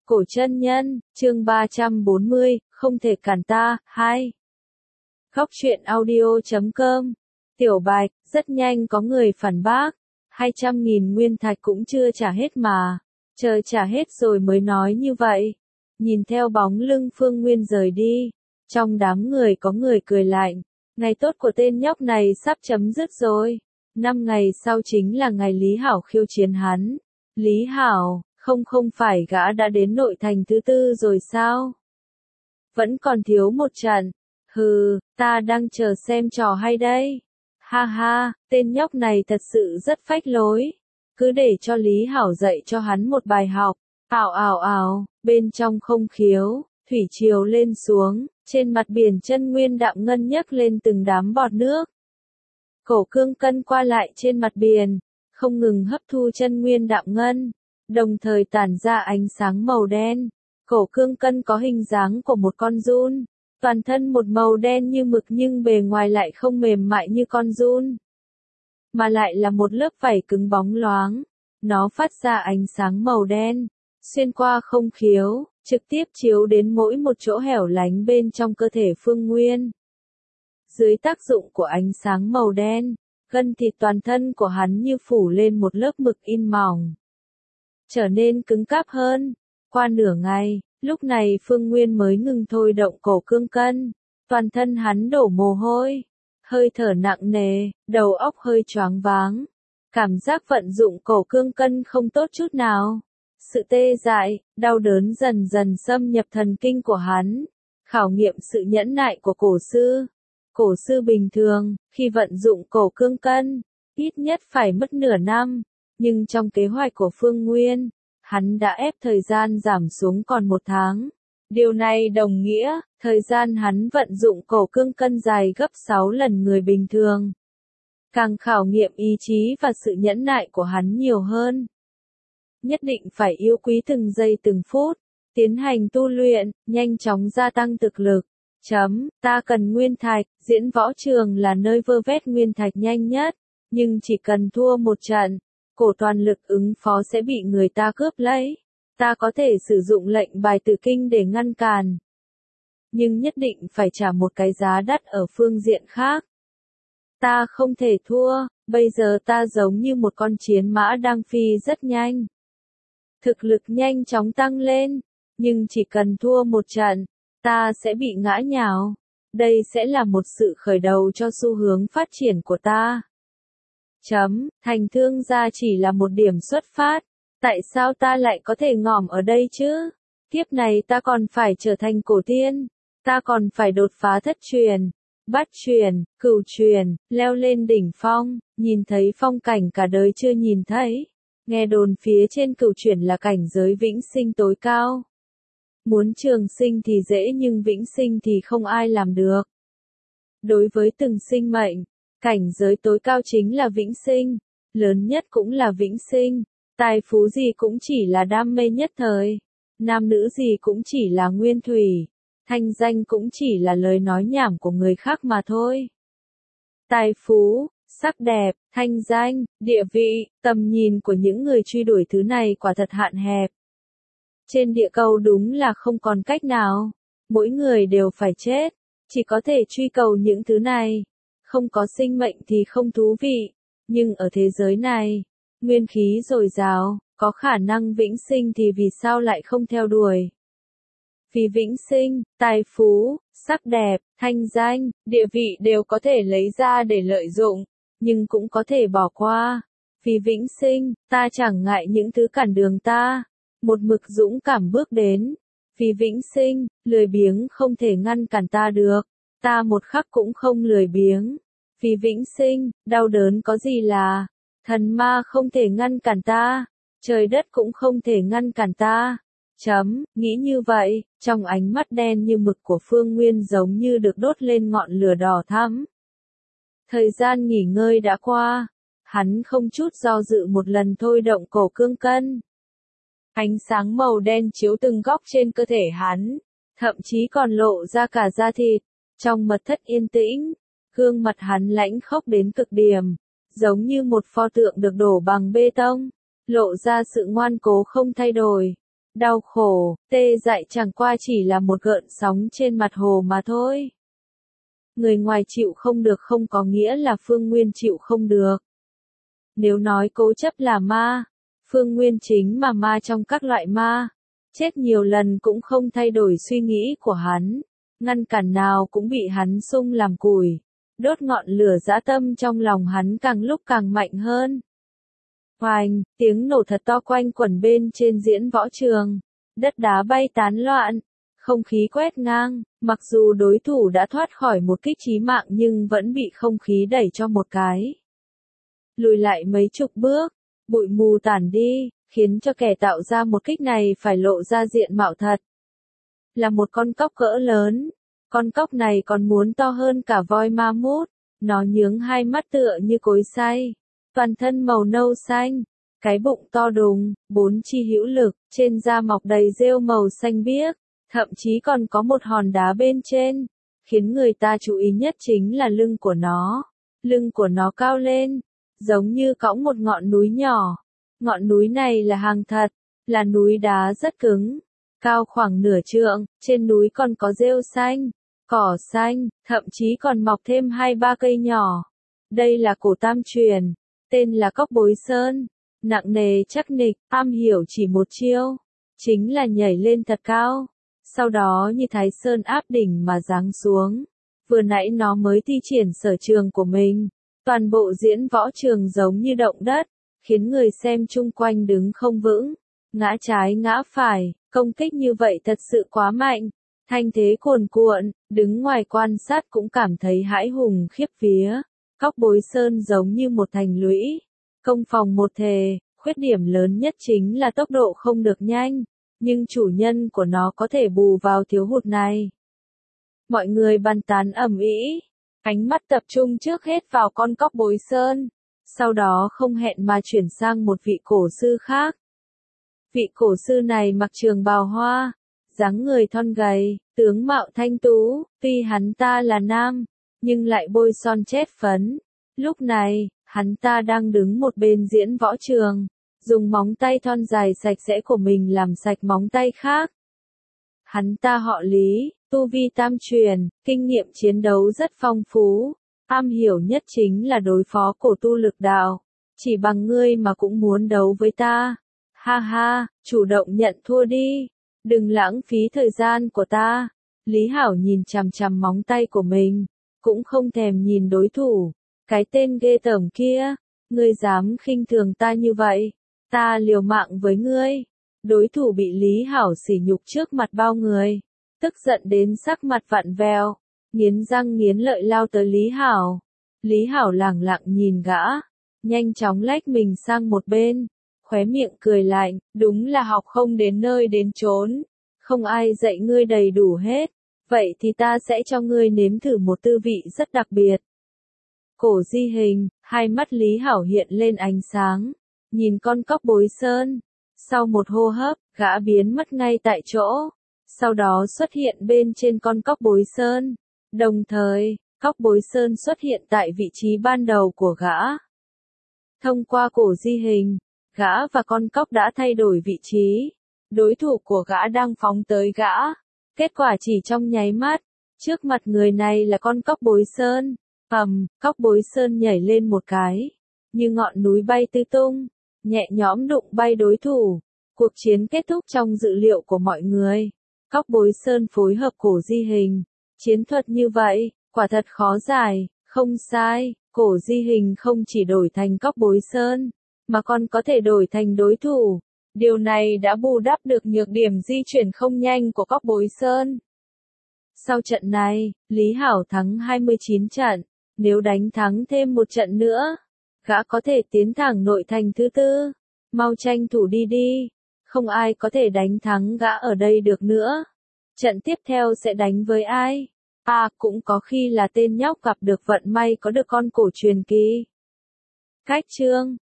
Cổ chân nhân, chương 340, không thể cản ta, 2. Góc truyện audio.com. Tiểu Bạch, rất nhanh có người phản bác. 200.000 nguyên thạch cũng chưa trả hết mà. Chờ trả hết rồi mới nói như vậy. Nhìn theo bóng lưng Phương Nguyên rời đi. Trong đám người có người cười lạnh. Ngày tốt của tên nhóc này sắp chấm dứt rồi. 5 ngày sau chính là ngày Lý Hảo khiêu chiến hắn. Lý Hảo, không phải gã đã đến nội thành thứ 4 rồi sao? Vẫn còn thiếu một trận. Hừ, ta đang chờ xem trò hay đây. Ha ha, tên nhóc này thật sự rất phách lối. Cứ để cho Lý Hảo dạy cho hắn một bài học. Ào ào ào, bên trong không khiếu, thủy triều lên xuống, trên mặt biển chân nguyên đạm ngân nhấc lên từng đám bọt nước. Cổ cương cân qua lại trên mặt biển, không ngừng hấp thu chân nguyên đạm ngân, đồng thời tản ra ánh sáng màu đen. Cổ cương cân có hình dáng của một con giun, toàn thân một màu đen như mực nhưng bề ngoài lại không mềm mại như con giun, mà lại là một lớp vảy cứng bóng loáng. Nó phát ra ánh sáng màu đen, xuyên qua không khiếu, trực tiếp chiếu đến mỗi một chỗ hẻo lánh bên trong cơ thể Phương Nguyên. Dưới tác dụng của ánh sáng màu đen, gân thịt toàn thân của hắn như phủ lên một lớp mực in mỏng, trở nên cứng cáp hơn. Qua nửa ngày, lúc này Phương Nguyên mới ngừng thôi động cổ cương cân, toàn thân hắn đổ mồ hôi, hơi thở nặng nề, đầu óc hơi choáng váng. Cảm giác vận dụng cổ cương cân không tốt chút nào. Sự tê dại, đau đớn dần dần xâm nhập thần kinh của hắn, khảo nghiệm sự nhẫn nại của cổ sư. Cổ sư bình thường, khi vận dụng cổ cương cân, ít nhất phải mất nửa năm, nhưng trong kế hoạch của Phương Nguyên, hắn đã ép thời gian giảm xuống còn 1 tháng. Điều này đồng nghĩa, thời gian hắn vận dụng cổ cương cân dài gấp 6 lần người bình thường. Càng khảo nghiệm ý chí và sự nhẫn nại của hắn nhiều hơn. Nhất định phải yêu quý từng giây từng phút, tiến hành tu luyện, nhanh chóng gia tăng thực lực. Ta cần nguyên thạch, diễn võ trường là nơi vơ vét nguyên thạch nhanh nhất, nhưng chỉ cần thua một trận, cổ toàn lực ứng phó sẽ bị người ta cướp lấy. Ta có thể sử dụng lệnh bài tử kinh để ngăn cản, nhưng nhất định phải trả một cái giá đắt ở phương diện khác. Ta không thể thua, bây giờ ta giống như một con chiến mã đang phi rất nhanh. Thực lực nhanh chóng tăng lên, nhưng chỉ cần thua một trận, ta sẽ bị ngã nhào. Đây sẽ là một sự khởi đầu cho xu hướng phát triển của ta. Thành thương gia chỉ là một điểm xuất phát. Tại sao ta lại có thể ngỏm ở đây chứ? Kiếp này ta còn phải trở thành cổ tiên. Ta còn phải đột phá thất truyền, bát truyền, cửu truyền, leo lên đỉnh phong, nhìn thấy phong cảnh cả đời chưa nhìn thấy. Nghe đồn phía trên cửu truyền là cảnh giới vĩnh sinh tối cao. Muốn trường sinh thì dễ nhưng vĩnh sinh thì không ai làm được. Đối với từng sinh mệnh, cảnh giới tối cao chính là vĩnh sinh, lớn nhất cũng là vĩnh sinh, tài phú gì cũng chỉ là đam mê nhất thời, nam nữ gì cũng chỉ là nguyên thủy, thanh danh cũng chỉ là lời nói nhảm của người khác mà thôi. Tài phú, sắc đẹp, thanh danh, địa vị, tầm nhìn của những người truy đuổi thứ này quả thật hạn hẹp. Trên địa cầu đúng là không còn cách nào, mỗi người đều phải chết, chỉ có thể truy cầu những thứ này. Không có sinh mệnh thì không thú vị, nhưng ở thế giới này, nguyên khí dồi dào, có khả năng vĩnh sinh thì vì sao lại không theo đuổi? Vì vĩnh sinh, tài phú, sắc đẹp, thanh danh, địa vị đều có thể lấy ra để lợi dụng, nhưng cũng có thể bỏ qua. Vì vĩnh sinh, ta chẳng ngại những thứ cản đường ta, một mực dũng cảm bước đến. Vì vĩnh sinh, lười biếng không thể ngăn cản ta được, ta một khắc cũng không lười biếng. Vì vĩnh sinh, đau đớn có gì là, thần ma không thể ngăn cản ta, trời đất cũng không thể ngăn cản ta. Nghĩ như vậy, trong ánh mắt đen như mực của Phương Nguyên giống như được đốt lên ngọn lửa đỏ thắm. Thời gian nghỉ ngơi đã qua, hắn không chút do dự một lần thôi động cổ cương cân. Ánh sáng màu đen chiếu từng góc trên cơ thể hắn, thậm chí còn lộ ra cả da thịt. Trong mật thất yên tĩnh, gương mặt hắn lãnh khốc đến cực điểm, giống như một pho tượng được đổ bằng bê tông, lộ ra sự ngoan cố không thay đổi. Đau khổ, tê dại chẳng qua chỉ là một gợn sóng trên mặt hồ mà thôi. Người ngoài chịu không được không có nghĩa là Phương Nguyên chịu không được. Nếu nói cố chấp là ma, Phương Nguyên chính mà ma trong các loại ma. Chết nhiều lần cũng không thay đổi suy nghĩ của hắn. Ngăn cản nào cũng bị hắn sung làm củi. Đốt ngọn lửa dã tâm trong lòng hắn càng lúc càng mạnh hơn. Oanh, tiếng nổ thật to quanh quẩn bên trên diễn võ trường. Đất đá bay tán loạn. Không khí quét ngang, mặc dù đối thủ đã thoát khỏi một kích chí mạng nhưng vẫn bị không khí đẩy cho một cái. Lùi lại mấy chục bước, bụi mù tản đi, khiến cho kẻ tạo ra một kích này phải lộ ra diện mạo thật. Là một con cóc cỡ lớn, con cóc này còn muốn to hơn cả voi ma mút, nó nhướng hai mắt tựa như cối xay, toàn thân màu nâu xanh, cái bụng to đùng, bốn chi hữu lực, trên da mọc đầy rêu màu xanh biếc. Thậm chí còn có một hòn đá bên trên, khiến người ta chú ý nhất chính là lưng của nó. Lưng của nó cao lên, giống như cõng một ngọn núi nhỏ. Ngọn núi này là hàng thật, là núi đá rất cứng, cao khoảng nửa trượng, trên núi còn có rêu xanh, cỏ xanh, thậm chí còn mọc thêm 2-3 cây nhỏ. Đây là cổ tam truyền, tên là Cóc Bối Sơn, nặng nề chắc nịch, am hiểu chỉ một chiêu, chính là nhảy lên thật cao. Sau đó như Thái Sơn áp đỉnh mà giáng xuống. Vừa nãy nó mới thi triển sở trường của mình. Toàn bộ diễn võ trường giống như động đất, khiến người xem chung quanh đứng không vững. Ngã trái ngã phải, công kích như vậy thật sự quá mạnh. Thanh thế cuồn cuộn, đứng ngoài quan sát cũng cảm thấy hãi hùng khiếp vía. Cóc Bối Sơn giống như một thành lũy. Công phòng một thể, khuyết điểm lớn nhất chính là tốc độ không được nhanh. Nhưng chủ nhân của nó có thể bù vào thiếu hụt này. Mọi người bàn tán ầm ĩ, ánh mắt tập trung trước hết vào con Cóc Bối Sơn, sau đó không hẹn mà chuyển sang một vị cổ sư khác. Vị cổ sư này mặc trường bào hoa, dáng người thon gầy, tướng mạo thanh tú, tuy hắn ta là nam, nhưng lại bôi son chét phấn. Lúc này, hắn ta đang đứng một bên diễn võ trường. Dùng móng tay thon dài sạch sẽ của mình làm sạch móng tay khác. Hắn ta họ Lý, tu vi tam truyền, kinh nghiệm chiến đấu rất phong phú, am hiểu nhất chính là đối phó cổ tu lực đạo. Chỉ bằng ngươi mà cũng muốn đấu với ta. Ha ha, chủ động nhận thua đi, đừng lãng phí thời gian của ta. Lý Hảo nhìn chằm chằm móng tay của mình, cũng không thèm nhìn đối thủ. Cái tên ghê tởm kia, ngươi dám khinh thường ta như vậy? Ta liều mạng với ngươi. Đối thủ bị Lý Hảo sỉ nhục trước mặt bao người, tức giận đến sắc mặt vặn vẹo, nghiến răng nghiến lợi lao tới Lý Hảo. Lý Hảo lẳng lặng nhìn gã, nhanh chóng lách mình sang một bên, khóe miệng cười lạnh, đúng là học không đến nơi đến chốn, không ai dạy ngươi đầy đủ hết, vậy thì ta sẽ cho ngươi nếm thử một tư vị rất đặc biệt. Cổ Di Hình, hai mắt Lý Hảo hiện lên ánh sáng. Nhìn con Cóc Bối Sơn, sau một hô hấp, gã biến mất ngay tại chỗ, sau đó xuất hiện bên trên con Cóc Bối Sơn, đồng thời, Cóc Bối Sơn xuất hiện tại vị trí ban đầu của gã. Thông qua cổ di hình, gã và con cóc đã thay đổi vị trí, đối thủ của gã đang phóng tới gã, kết quả chỉ trong nháy mắt, trước mặt người này là con Cóc Bối Sơn, Cóc Bối Sơn nhảy lên một cái, như ngọn núi bay tứ tung. Nhẹ nhõm đụng bay đối thủ. Cuộc chiến kết thúc trong dự liệu của mọi người. Cóc Bối Sơn phối hợp cổ di hình. Chiến thuật như vậy, quả thật khó giải, không sai. Cổ di hình không chỉ đổi thành Cóc Bối Sơn, mà còn có thể đổi thành đối thủ. Điều này đã bù đắp được nhược điểm di chuyển không nhanh của Cóc Bối Sơn. Sau trận này, Lý Hảo thắng 29 trận. Nếu đánh thắng thêm một trận nữa, gã có thể tiến thẳng nội thành thứ tư. Mau tranh thủ đi đi. Không ai có thể đánh thắng gã ở đây được nữa. Trận tiếp theo sẽ đánh với ai? Cũng có khi là tên nhóc gặp được vận may có được con cổ truyền kỳ. Cách chương